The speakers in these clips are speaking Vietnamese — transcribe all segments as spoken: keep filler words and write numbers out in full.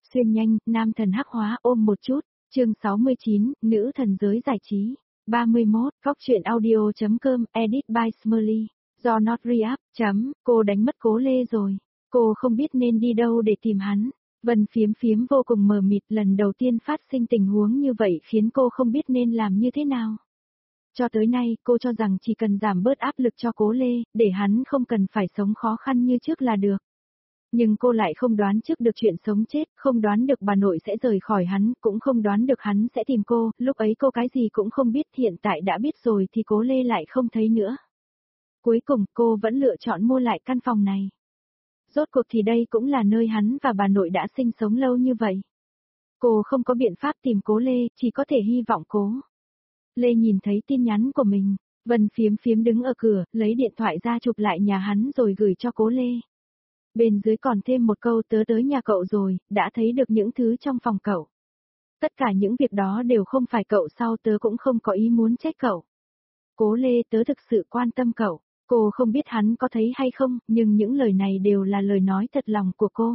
Xuyên nhanh, nam thần hắc hóa ôm một chút, chương sáu mươi chín, nữ thần giới giải trí. ba mươi mốt, Phóc Chuyện Audio.com, edit by Smurly, do Not Re-up, chấm, cô đánh mất Cố Lê rồi. Cô không biết nên đi đâu để tìm hắn. Vân Phiếm Phiếm vô cùng mờ mịt, lần đầu tiên phát sinh tình huống như vậy khiến cô không biết nên làm như thế nào. Cho tới nay, cô cho rằng chỉ cần giảm bớt áp lực cho Cố Lê, để hắn không cần phải sống khó khăn như trước là được. Nhưng cô lại không đoán trước được chuyện sống chết, không đoán được bà nội sẽ rời khỏi hắn, cũng không đoán được hắn sẽ tìm cô, lúc ấy cô cái gì cũng không biết, hiện tại đã biết rồi thì Cố Lê lại không thấy nữa. Cuối cùng, cô vẫn lựa chọn mua lại căn phòng này. Rốt cuộc thì đây cũng là nơi hắn và bà nội đã sinh sống lâu như vậy. Cô không có biện pháp tìm Cố Lê, chỉ có thể hy vọng Cố Lê nhìn thấy tin nhắn của mình. Vân Phiếm Phiếm đứng ở cửa, lấy điện thoại ra chụp lại nhà hắn rồi gửi cho Cố Lê. Bên dưới còn thêm một câu: tớ tới nhà cậu rồi, đã thấy được những thứ trong phòng cậu. Tất cả những việc đó đều không phải cậu sao, tớ cũng không có ý muốn trách cậu. Cố Lê, tớ thực sự quan tâm cậu. Cô không biết hắn có thấy hay không, nhưng những lời này đều là lời nói thật lòng của cô.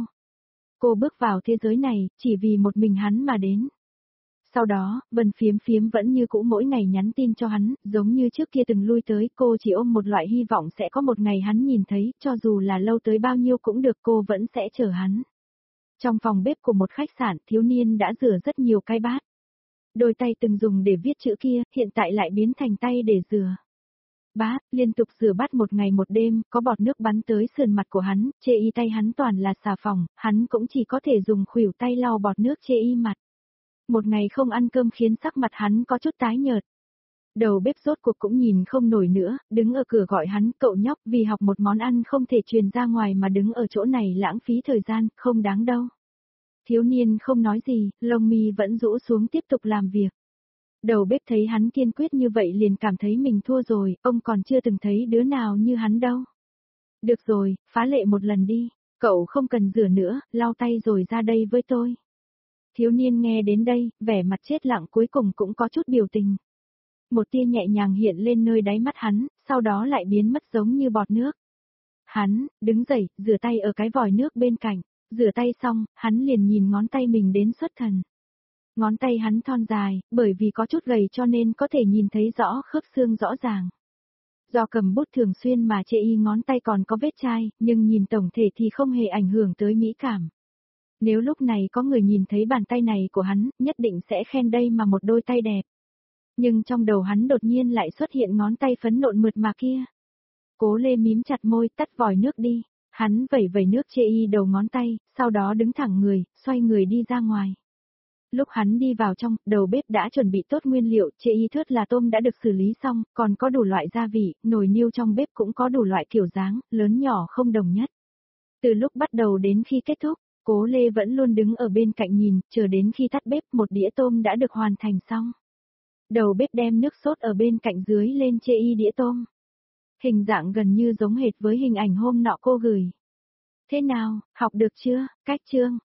Cô bước vào thế giới này, chỉ vì một mình hắn mà đến. Sau đó, Vân Phiếm Phiếm vẫn như cũ mỗi ngày nhắn tin cho hắn, giống như trước kia từng lui tới, cô chỉ ôm một loại hy vọng sẽ có một ngày hắn nhìn thấy, cho dù là lâu tới bao nhiêu cũng được, cô vẫn sẽ chờ hắn. Trong phòng bếp của một khách sạn, thiếu niên đã rửa rất nhiều cái bát. Đôi tay từng dùng để viết chữ kia, hiện tại lại biến thành tay để rửa bát, liên tục rửa bát một ngày một đêm, có bọt nước bắn tới sườn mặt của hắn, chê y tay hắn toàn là xà phòng, hắn cũng chỉ có thể dùng khuỷu tay lau bọt nước chê y mặt. Một ngày không ăn cơm khiến sắc mặt hắn có chút tái nhợt. Đầu bếp rốt cuộc cũng nhìn không nổi nữa, đứng ở cửa gọi hắn: cậu nhóc, vì học một món ăn không thể truyền ra ngoài mà đứng ở chỗ này lãng phí thời gian, không đáng đâu. Thiếu niên không nói gì, lông mi vẫn rũ xuống tiếp tục làm việc. Đầu bếp thấy hắn kiên quyết như vậy liền cảm thấy mình thua rồi, ông còn chưa từng thấy đứa nào như hắn đâu. Được rồi, phá lệ một lần đi, cậu không cần rửa nữa, lau tay rồi ra đây với tôi. Thiếu niên nghe đến đây, vẻ mặt chết lặng cuối cùng cũng có chút biểu tình. Một tia nhẹ nhàng hiện lên nơi đáy mắt hắn, sau đó lại biến mất giống như bọt nước. Hắn, đứng dậy, rửa tay ở cái vòi nước bên cạnh, rửa tay xong, hắn liền nhìn ngón tay mình đến xuất thần. Ngón tay hắn thon dài, bởi vì có chút gầy cho nên có thể nhìn thấy rõ khớp xương rõ ràng. Do cầm bút thường xuyên mà chê y ngón tay còn có vết chai, nhưng nhìn tổng thể thì không hề ảnh hưởng tới mỹ cảm. Nếu lúc này có người nhìn thấy bàn tay này của hắn, nhất định sẽ khen đây mà một đôi tay đẹp. Nhưng trong đầu hắn đột nhiên lại xuất hiện ngón tay phấn nộn mượt mà kia. Cố Lê mím chặt môi, tắt vòi nước đi. Hắn vẩy vẩy nước chê y đầu ngón tay, sau đó đứng thẳng người, xoay người đi ra ngoài. Lúc hắn đi vào trong, đầu bếp đã chuẩn bị tốt nguyên liệu, chê y thớt là tôm đã được xử lý xong, còn có đủ loại gia vị, nồi niêu trong bếp cũng có đủ loại kiểu dáng, lớn nhỏ không đồng nhất. Từ lúc bắt đầu đến khi kết thúc, Cố Lê vẫn luôn đứng ở bên cạnh nhìn, chờ đến khi tắt bếp một đĩa tôm đã được hoàn thành xong. Đầu bếp đem nước sốt ở bên cạnh dưới lên chê y đĩa tôm. Hình dạng gần như giống hệt với hình ảnh hôm nọ cô gửi. Thế nào, học được chưa? Cách chương,